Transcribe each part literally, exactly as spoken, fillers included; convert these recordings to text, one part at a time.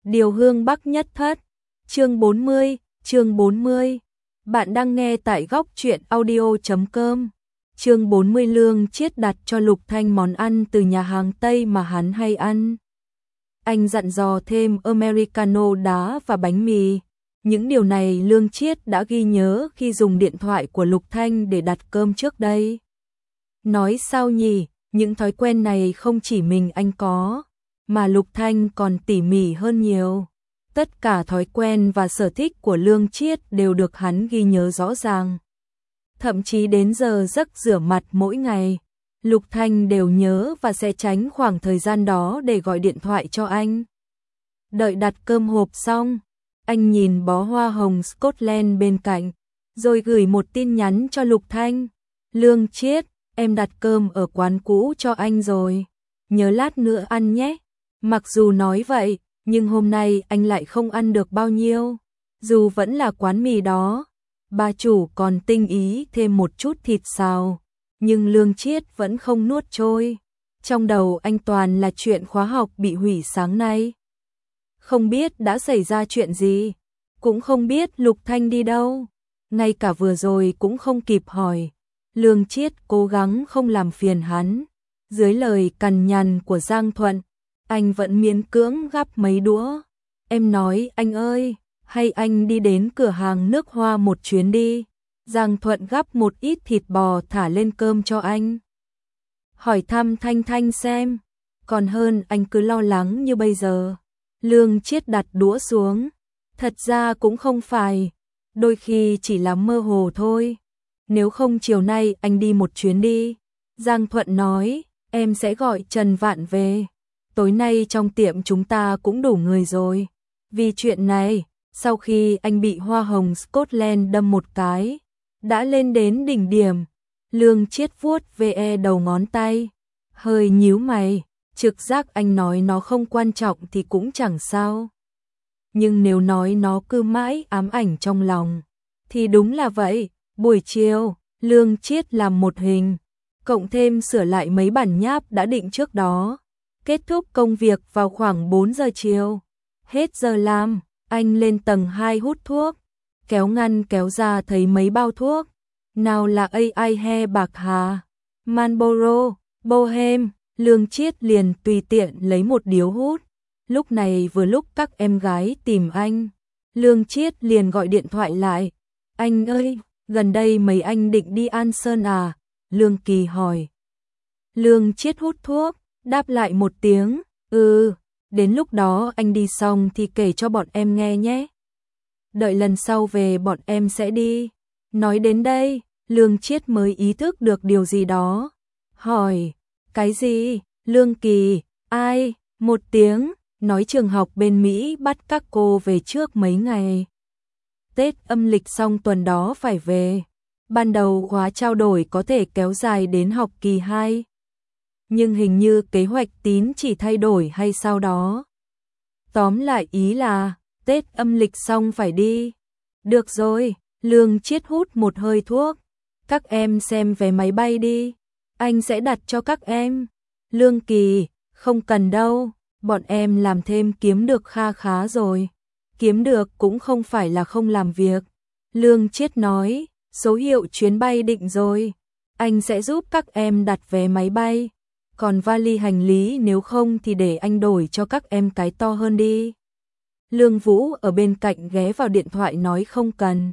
Điều hương Bắc nhất thất. Chương bốn mươi, chương bốn mươi. Bạn đang nghe tại góc truyện audio chấm com. Chương bốn mươi. Lương Chiết đặt cho Lục Thanh món ăn từ nhà hàng Tây mà hắn hay ăn. Anh dặn dò thêm Americano đá và bánh mì. Những điều này Lương Chiết đã ghi nhớ khi dùng điện thoại của Lục Thanh để đặt cơm trước đây. Nói sao nhỉ, những thói quen này không chỉ mình anh có, mà Lục Thanh còn tỉ mỉ hơn nhiều. Tất cả thói quen và sở thích của Lương Chiết đều được hắn ghi nhớ rõ ràng. Thậm chí đến giờ giấc rửa mặt mỗi ngày, Lục Thanh đều nhớ và sẽ tránh khoảng thời gian đó để gọi điện thoại cho anh. Đợi đặt cơm hộp xong, anh nhìn bó hoa hồng Scotland bên cạnh, rồi gửi một tin nhắn cho Lục Thanh. Lương Chiết, em đặt cơm ở quán cũ cho anh rồi, nhớ lát nữa ăn nhé. Mặc dù nói vậy, nhưng hôm nay anh lại không ăn được bao nhiêu. Dù vẫn là quán mì đó, bà chủ còn tinh ý thêm một chút thịt xào, nhưng Lương Chiết vẫn không nuốt trôi. Trong đầu anh toàn là chuyện khóa học bị hủy sáng nay. Không biết đã xảy ra chuyện gì, cũng không biết Lục Thanh đi đâu, ngay cả vừa rồi cũng không kịp hỏi. Lương Chiết cố gắng không làm phiền hắn. Dưới lời cằn nhằn của Giang Thuận, anh vẫn miễn cưỡng gắp mấy đũa. Em nói anh ơi, hay anh đi đến cửa hàng nước hoa một chuyến đi. Giang Thuận gắp một ít thịt bò thả lên cơm cho anh. Hỏi thăm Thanh Thanh xem, còn hơn anh cứ lo lắng như bây giờ. Lương Chiết đặt đũa xuống. Thật ra cũng không phải, đôi khi chỉ là mơ hồ thôi. Nếu không chiều nay anh đi một chuyến đi. Giang Thuận nói, em sẽ gọi Trần Vạn về. Tối nay trong tiệm chúng ta cũng đủ người rồi. Vì chuyện này, sau khi anh bị hoa hồng Scotland đâm một cái, đã lên đến đỉnh điểm. Lương Chiết vuốt ve đầu ngón tay, hơi nhíu mày. Trực giác anh nói nó không quan trọng thì cũng chẳng sao. Nhưng nếu nói nó cứ mãi ám ảnh trong lòng, thì đúng là vậy. Buổi chiều, Lương Chiết làm một hình, cộng thêm sửa lại mấy bản nháp đã định trước đó. Kết thúc công việc vào khoảng bốn giờ chiều. Hết giờ làm, anh lên tầng hai hút thuốc, kéo ngăn kéo ra thấy mấy bao thuốc. Nào là a i He Bạc Hà, Marlboro, Bohem. Lương Chiết liền tùy tiện lấy một điếu hút. Lúc này vừa lúc các em gái tìm anh, Lương Chiết liền gọi điện thoại lại. Anh ơi, gần đây mấy anh định đi An Sơn à? Lương Kỳ hỏi. Lương Chiết hút thuốc, đáp lại một tiếng, ừ, đến lúc đó anh đi xong thì kể cho bọn em nghe nhé. Đợi lần sau về bọn em sẽ đi. Nói đến đây, Lương Chiết mới ý thức được điều gì đó. Hỏi, cái gì? Lương Kỳ, ai? Một tiếng, nói trường học bên Mỹ bắt các cô về trước mấy ngày. Tết âm lịch xong tuần đó phải về. Ban đầu khóa trao đổi có thể kéo dài đến học kỳ hai. Nhưng hình như kế hoạch Tín chỉ thay đổi hay sao đó. Tóm lại ý là, Tết âm lịch xong phải đi. Được rồi, Lương Chiết hút một hơi thuốc. Các em xem vé máy bay đi. Anh sẽ đặt cho các em. Lương Kỳ, không cần đâu, bọn em làm thêm kiếm được kha khá rồi. Kiếm được cũng không phải là không làm việc. Lương Chiết nói, số hiệu chuyến bay định rồi. Anh sẽ giúp các em đặt vé máy bay. Còn vali hành lý nếu không thì để anh đổi cho các em cái to hơn đi. Lương Vũ ở bên cạnh ghé vào điện thoại nói không cần.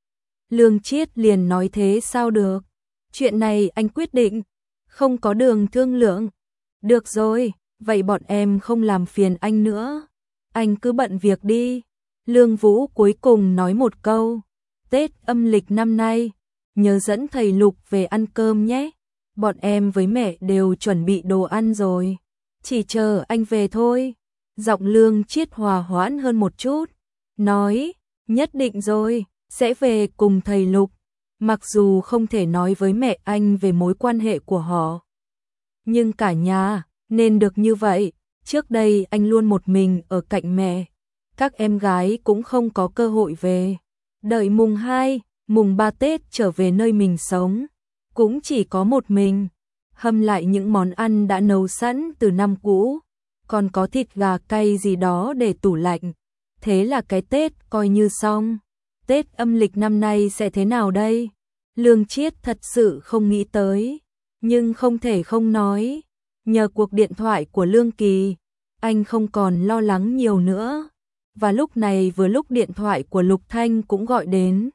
Lương Chiết liền nói thế sao được. Chuyện này anh quyết định, không có đường thương lượng. Được rồi, vậy bọn em không làm phiền anh nữa. Anh cứ bận việc đi. Lương Vũ cuối cùng nói một câu. Tết âm lịch năm nay, nhớ dẫn thầy Lục về ăn cơm nhé. Bọn em với mẹ đều chuẩn bị đồ ăn rồi. Chỉ chờ anh về thôi. Giọng Lương Chiết hòa hoãn hơn một chút. Nói, nhất định rồi, sẽ về cùng thầy Lục. Mặc dù không thể nói với mẹ anh về mối quan hệ của họ, nhưng cả nhà nên được như vậy. Trước đây anh luôn một mình ở cạnh mẹ, các em gái cũng không có cơ hội về. Đợi mùng hai, mùng ba Tết trở về nơi mình sống, cũng chỉ có một mình, hâm lại những món ăn đã nấu sẵn từ năm cũ. còn có thịt gà cay gì đó để tủ lạnh. Thế là cái Tết coi như xong. Tết âm lịch năm nay sẽ thế nào đây? Lương Chiết thật sự không nghĩ tới, nhưng không thể không nói. Nhờ cuộc điện thoại của Lương Kỳ, anh không còn lo lắng nhiều nữa. Và lúc này vừa lúc điện thoại của Lục Thanh cũng gọi đến.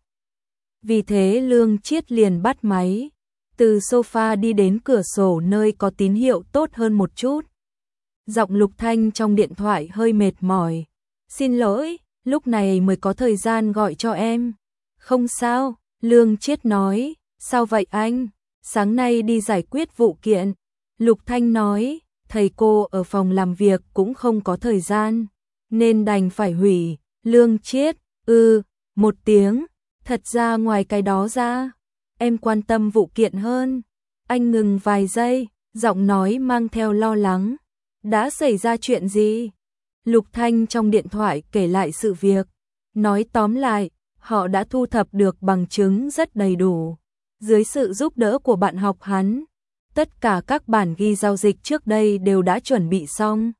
Vì thế Lương Chiết liền bắt máy, từ sofa đi đến cửa sổ nơi có tín hiệu tốt hơn một chút. Giọng Lục Thanh trong điện thoại hơi mệt mỏi. Xin lỗi, lúc này mới có thời gian gọi cho em. Không sao, Lương Chiết nói. Sao vậy anh? Sáng nay đi giải quyết vụ kiện. Lục Thanh nói, thầy cô ở phòng làm việc cũng không có thời gian, nên đành phải hủy. Lương Chiết, ừ, một tiếng. Thật ra ngoài cái đó ra, em quan tâm vụ kiện hơn. Anh ngừng vài giây, giọng nói mang theo lo lắng. Đã xảy ra chuyện gì? Lục Thanh trong điện thoại kể lại sự việc. Nói tóm lại, họ đã thu thập được bằng chứng rất đầy đủ. Dưới sự giúp đỡ của bạn học hắn, tất cả các bản ghi giao dịch trước đây đều đã chuẩn bị xong,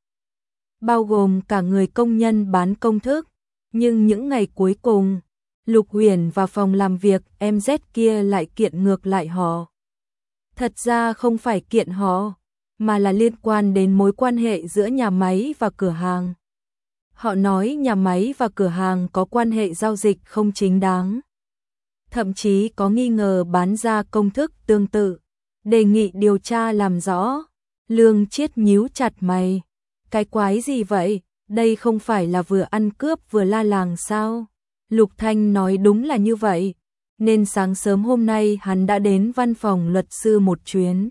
bao gồm cả người công nhân bán công thức. Nhưng những ngày cuối cùng, Lục Huyền và phòng làm việc em dét kia lại kiện ngược lại họ. Thật ra không phải kiện họ, mà là liên quan đến mối quan hệ giữa nhà máy và cửa hàng. Họ nói nhà máy và cửa hàng có quan hệ giao dịch không chính đáng, thậm chí có nghi ngờ bán ra công thức tương tự, đề nghị điều tra làm rõ. Lương Chiết nhíu chặt mày. Cái quái gì vậy? Đây không phải là vừa ăn cướp vừa la làng sao? Lục Thanh nói đúng là như vậy, nên sáng sớm hôm nay hắn đã đến văn phòng luật sư một chuyến.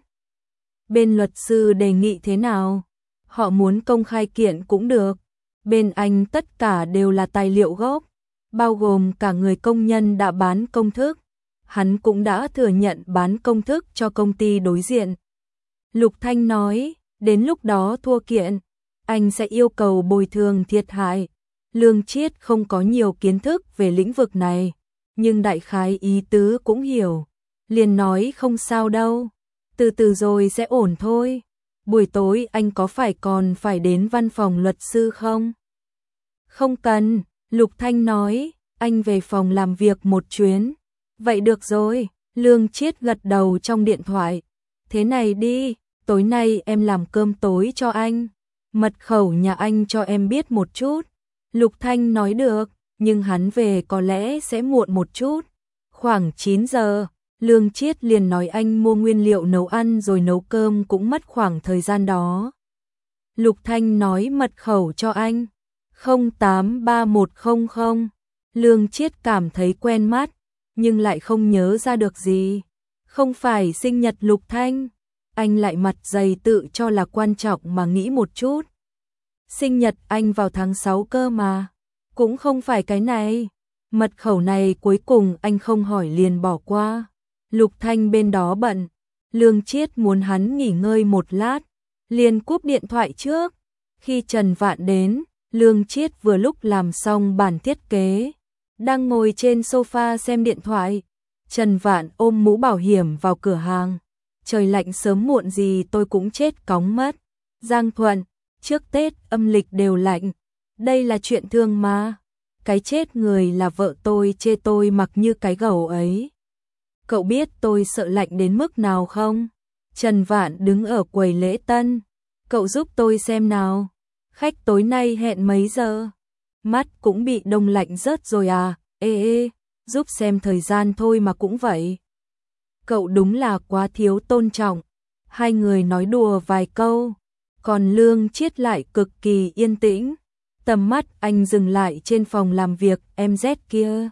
Bên luật sư đề nghị thế nào? Họ muốn công khai kiện cũng được. Bên anh tất cả đều là tài liệu gốc, bao gồm cả người công nhân đã bán công thức. Hắn cũng đã thừa nhận bán công thức cho công ty đối diện. Lục Thanh nói, đến lúc đó thua kiện, anh sẽ yêu cầu bồi thường thiệt hại. Lương Chiết không có nhiều kiến thức về lĩnh vực này, nhưng đại khái ý tứ cũng hiểu. Liền nói không sao đâu, từ từ rồi sẽ ổn thôi. Buổi tối anh có phải còn phải đến văn phòng luật sư không? Không cần, Lục Thanh nói, anh về phòng làm việc một chuyến. Vậy được rồi, Lương Chiết gật đầu trong điện thoại. Thế này đi, tối nay em làm cơm tối cho anh. Mật khẩu nhà anh cho em biết một chút. Lục Thanh nói được, nhưng hắn về có lẽ sẽ muộn một chút. Khoảng chín giờ, Lương Chiết liền nói anh mua nguyên liệu nấu ăn rồi nấu cơm cũng mất khoảng thời gian đó. Lục Thanh nói mật khẩu cho anh. không tám ba một không không. Lương Chiết cảm thấy quen mắt, nhưng lại không nhớ ra được gì. Không phải sinh nhật Lục Thanh. Anh lại mặt dày tự cho là quan trọng mà nghĩ một chút. Sinh nhật anh vào tháng sáu cơ mà. Cũng không phải cái này. Mật khẩu này cuối cùng anh không hỏi liền bỏ qua. Lục Thanh bên đó bận. Lương Chiết muốn hắn nghỉ ngơi một lát, liền cúp điện thoại trước. Khi Trần Vạn đến, Lương Chiết vừa lúc làm xong bản thiết kế, đang ngồi trên sofa xem điện thoại. Trần Vạn ôm mũ bảo hiểm vào cửa hàng. Trời lạnh sớm muộn gì tôi cũng chết cóng mất. Giang Thuận, trước Tết âm lịch đều lạnh. Đây là chuyện thương mà. Cái chết người là vợ tôi chê tôi mặc như cái gầu ấy. Cậu biết tôi sợ lạnh đến mức nào không? Trần Vạn đứng ở quầy lễ tân. Cậu giúp tôi xem nào. Khách tối nay hẹn mấy giờ? Mắt cũng bị đông lạnh rớt rồi à? Ê ê, giúp xem thời gian thôi mà cũng vậy. Cậu đúng là quá thiếu tôn trọng. Hai người nói đùa vài câu, còn Lương Chiết lại cực kỳ yên tĩnh. Tầm mắt anh dừng lại trên phòng làm việc em dét kia.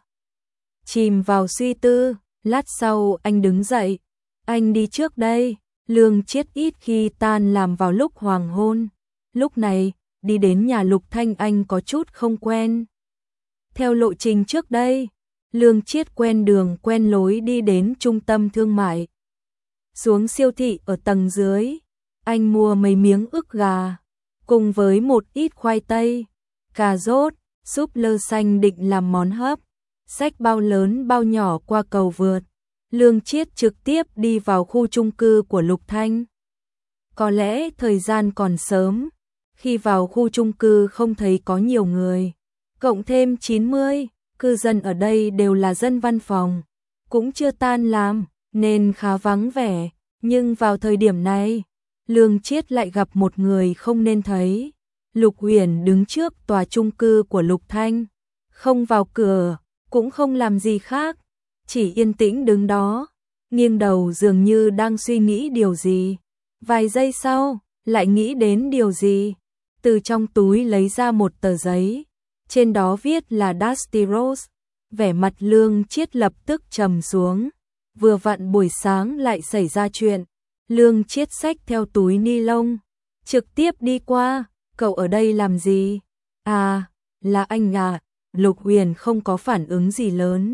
Chìm vào suy tư, lát sau anh đứng dậy. Anh đi trước đây. Lương Chiết ít khi tan làm vào lúc hoàng hôn. Lúc này, đi đến nhà Lục Thanh anh có chút không quen. Theo lộ trình trước đây, Lương Chiết quen đường quen lối đi đến trung tâm thương mại. Xuống siêu thị ở tầng dưới, anh mua mấy miếng ức gà, cùng với một ít khoai tây, cà rốt, súp lơ xanh định làm món hấp. Xách bao lớn bao nhỏ qua cầu vượt, Lương Chiết trực tiếp đi vào khu chung cư của Lục Thanh. Có lẽ thời gian còn sớm, Khi vào khu chung cư không thấy có nhiều người, cộng thêm chín mươi cư dân ở đây đều là dân văn phòng, cũng chưa tan làm, nên khá vắng vẻ. Nhưng vào thời điểm này, Lương Chiết lại gặp một người không nên thấy. Lục Huyền đứng trước tòa chung cư của Lục Thanh, không vào cửa, cũng không làm gì khác, chỉ yên tĩnh đứng đó, nghiêng đầu dường như đang suy nghĩ điều gì. Vài giây sau, lại nghĩ đến điều gì, từ trong túi lấy ra một tờ giấy, trên đó viết là Dusty Rose. Vẻ mặt Lương Chiết lập tức trầm xuống, vừa vặn buổi sáng lại xảy ra chuyện. Lương Chiết xách theo túi ni lông, trực tiếp đi qua. Cậu ở đây làm gì? À, là anh à. Lục Huyền không có phản ứng gì lớn,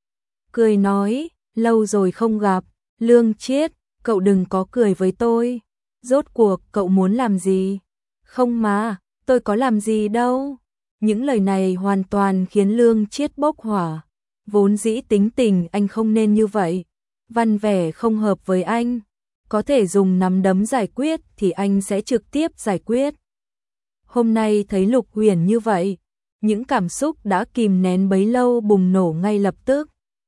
cười nói, lâu rồi không gặp. Lương Chiết, cậu đừng có cười với tôi. Rốt cuộc cậu muốn làm gì? Không mà, tôi có làm gì đâu. Những lời này hoàn toàn khiến Lương Chiết bốc hỏa. Vốn dĩ tính tình anh không nên như vậy, văn vẻ không hợp với anh. Có thể dùng nắm đấm giải quyết thì anh sẽ trực tiếp giải quyết. Hôm nay thấy Lục Huyền như vậy, những cảm xúc đã kìm nén bấy lâu bùng nổ ngay lập tức.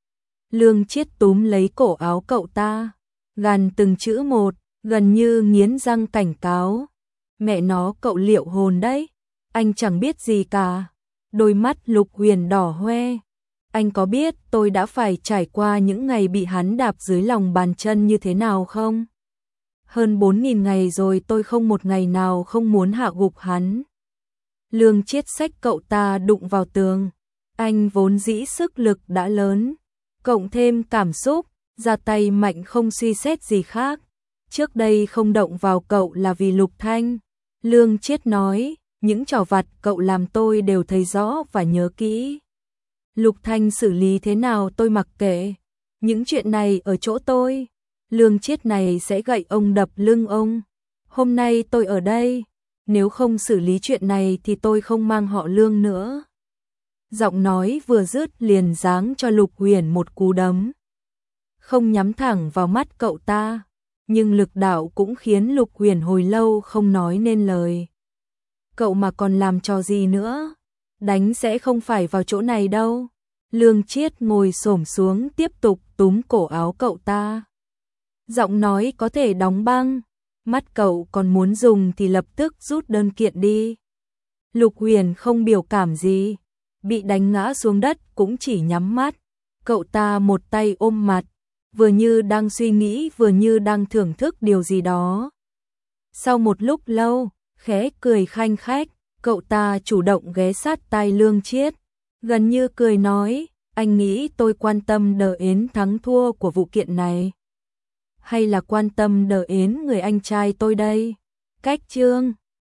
Lương Chiết túm lấy cổ áo cậu ta, gằn từng chữ một, gần như nghiến răng cảnh cáo. Mẹ nó, cậu liệu hồn đấy, anh chẳng biết gì cả. Đôi mắt Lục Huyền đỏ hoe. Anh có biết tôi đã phải trải qua những ngày bị hắn đạp dưới lòng bàn chân như thế nào không? Hơn bốn nghìn ngày rồi, tôi không một ngày nào không muốn hạ gục hắn. Lương Chiết xách cậu ta đụng vào tường. Anh vốn dĩ sức lực đã lớn, cộng thêm cảm xúc, ra tay mạnh không suy xét gì khác. Trước đây không động vào cậu là vì Lục Thanh. Lương Chiết nói, những trò vặt cậu làm tôi đều thấy rõ và nhớ kỹ. Lục Thanh xử lý thế nào tôi mặc kệ. Những chuyện này ở chỗ tôi. Lương Chiết này sẽ gậy ông đập lưng ông. Hôm nay tôi ở đây, nếu không xử lý chuyện này thì tôi không mang họ Lương nữa. Giọng nói vừa dứt liền giáng cho Lục Huyền một cú đấm. Không nhắm thẳng vào mắt cậu ta, nhưng lực đạo cũng khiến Lục Huyền hồi lâu không nói nên lời. Cậu mà còn làm trò gì nữa, đánh sẽ không phải vào chỗ này đâu. Lương Chiết ngồi xổm xuống tiếp tục túm cổ áo cậu ta. Giọng nói có thể đóng băng, mắt cậu còn muốn dùng thì lập tức rút đơn kiện đi. Lục Huyền không biểu cảm gì, bị đánh ngã xuống đất cũng chỉ nhắm mắt. Cậu ta một tay ôm mặt, vừa như đang suy nghĩ vừa như đang thưởng thức điều gì đó. Sau một lúc lâu, khẽ cười khanh khách, cậu ta chủ động ghé sát tai Lương Chiết, gần như cười nói, anh nghĩ tôi quan tâm đờ ến thắng thua của vụ kiện này, hay là quan tâm đờ ến người anh trai tôi đây? Cách chương